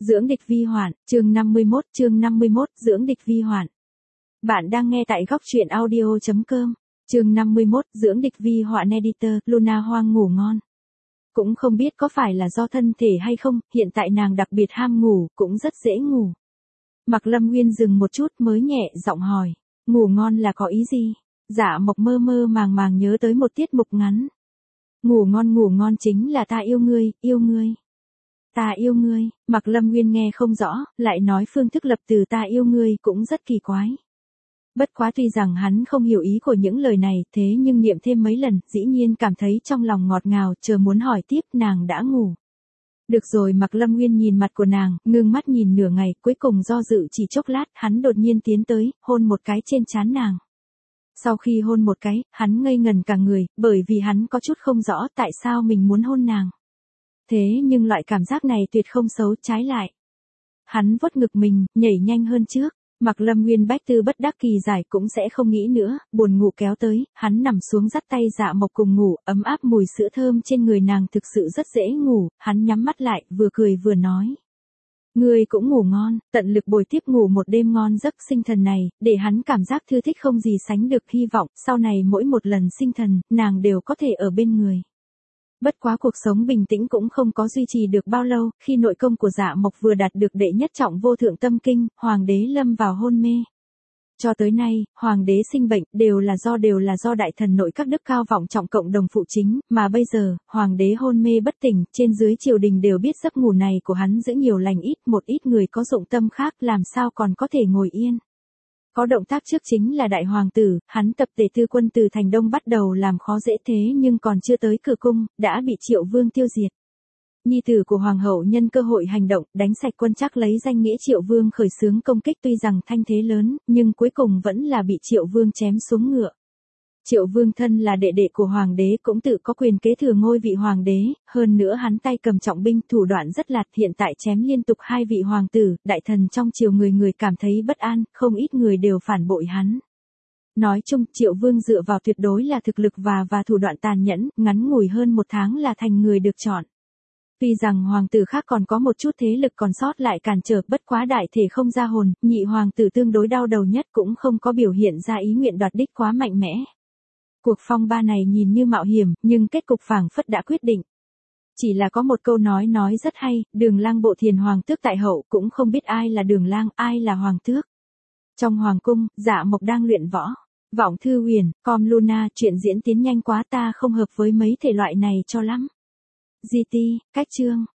Dưỡng địch vi hoạn, chương 51, dưỡng địch vi hoạn. Bạn đang nghe tại góc truyện audio.com. Chương 51, dưỡng địch vi hoạn. Editor, Luna Hoang ngủ ngon. Cũng không biết có phải là do thân thể hay không, hiện tại nàng đặc biệt ham ngủ, cũng rất dễ ngủ. Mạc Lâm Nguyên dừng một chút mới nhẹ giọng hỏi, ngủ ngon là có ý gì? Dạ Mộc mơ mơ màng màng nhớ tới một tiết mục ngắn. Ngủ ngon chính là ta yêu ngươi, yêu ngươi. Ta yêu ngươi, Mạc Lâm Nguyên nghe không rõ, lại nói phương thức lập từ ta yêu ngươi cũng rất kỳ quái. Bất quá tuy rằng hắn không hiểu ý của những lời này, thế nhưng niệm thêm mấy lần, dĩ nhiên cảm thấy trong lòng ngọt ngào, chờ muốn hỏi tiếp, nàng đã ngủ. Được rồi, Mạc Lâm Nguyên nhìn mặt của nàng, ngưng mắt nhìn nửa ngày, cuối cùng do dự chỉ chốc lát, hắn đột nhiên tiến tới, hôn một cái trên trán nàng. Sau khi hôn một cái, hắn ngây ngần cả người, bởi vì hắn có chút không rõ tại sao mình muốn hôn nàng. Thế nhưng loại cảm giác này tuyệt không xấu, trái lại. Hắn vuốt ngực mình, nhảy nhanh hơn trước. Mạc Lâm Nguyên bách tư bất đắc kỳ giải cũng sẽ không nghĩ nữa, buồn ngủ kéo tới, hắn nằm xuống dắt tay Dạ Mộc cùng ngủ, ấm áp mùi sữa thơm trên người nàng thực sự rất dễ ngủ, hắn nhắm mắt lại, vừa cười vừa nói. Ngươi cũng ngủ ngon, tận lực bồi tiếp ngủ một đêm ngon giấc sinh thần này, để hắn cảm giác thư thích không gì sánh được, hy vọng, sau này mỗi một lần sinh thần, nàng đều có thể ở bên người. Bất quá cuộc sống bình tĩnh cũng không có duy trì được bao lâu, khi nội công của Dạ Mộc vừa đạt được đệ nhất trọng vô thượng tâm kinh, hoàng đế lâm vào hôn mê. Cho tới nay, hoàng đế sinh bệnh đều là do đại thần nội các đức cao vọng trọng cộng đồng phụ chính, mà bây giờ, hoàng đế hôn mê bất tỉnh, trên dưới triều đình đều biết giấc ngủ này của hắn giữ nhiều lành ít, một ít người có dụng tâm khác làm sao còn có thể ngồi yên. Có động tác trước chính là đại hoàng tử, hắn tập tề tư quân từ thành đông bắt đầu làm khó dễ, thế nhưng còn chưa tới cửa cung, đã bị Triệu Vương tiêu diệt. Nhi tử của hoàng hậu nhân cơ hội hành động, đánh sạch quân Trác, lấy danh nghĩa Triệu Vương khởi xướng công kích, tuy rằng thanh thế lớn, nhưng cuối cùng vẫn là bị Triệu Vương chém xuống ngựa. Triệu Vương thân là đệ đệ của hoàng đế cũng tự có quyền kế thừa ngôi vị hoàng đế, hơn nữa hắn tay cầm trọng binh, thủ đoạn rất lạt, hiện tại chém liên tục hai vị hoàng tử, đại thần trong triều người cảm thấy bất an, không ít người đều phản bội hắn. Nói chung, Triệu Vương dựa vào tuyệt đối là thực lực và thủ đoạn tàn nhẫn, ngắn ngủi hơn một tháng là thành người được chọn. Tuy rằng hoàng tử khác còn có một chút thế lực còn sót lại cản trở, bất quá đại thể không ra hồn, nhị hoàng tử tương đối đau đầu nhất cũng không có biểu hiện ra ý nguyện đoạt đích quá mạnh mẽ. Cuộc phong ba này nhìn như mạo hiểm, nhưng kết cục phảng phất đã quyết định. Chỉ là có một câu nói rất hay, Đường Lang bộ thiền hoàng tước tại hậu, cũng không biết ai là Đường Lang, ai là hoàng tước. Trong hoàng cung, Dạ Mộc đang luyện võ. Vọng thư huyền, com Luna, chuyện diễn tiến nhanh quá, ta không hợp với mấy thể loại này cho lắm. GT, cách chương.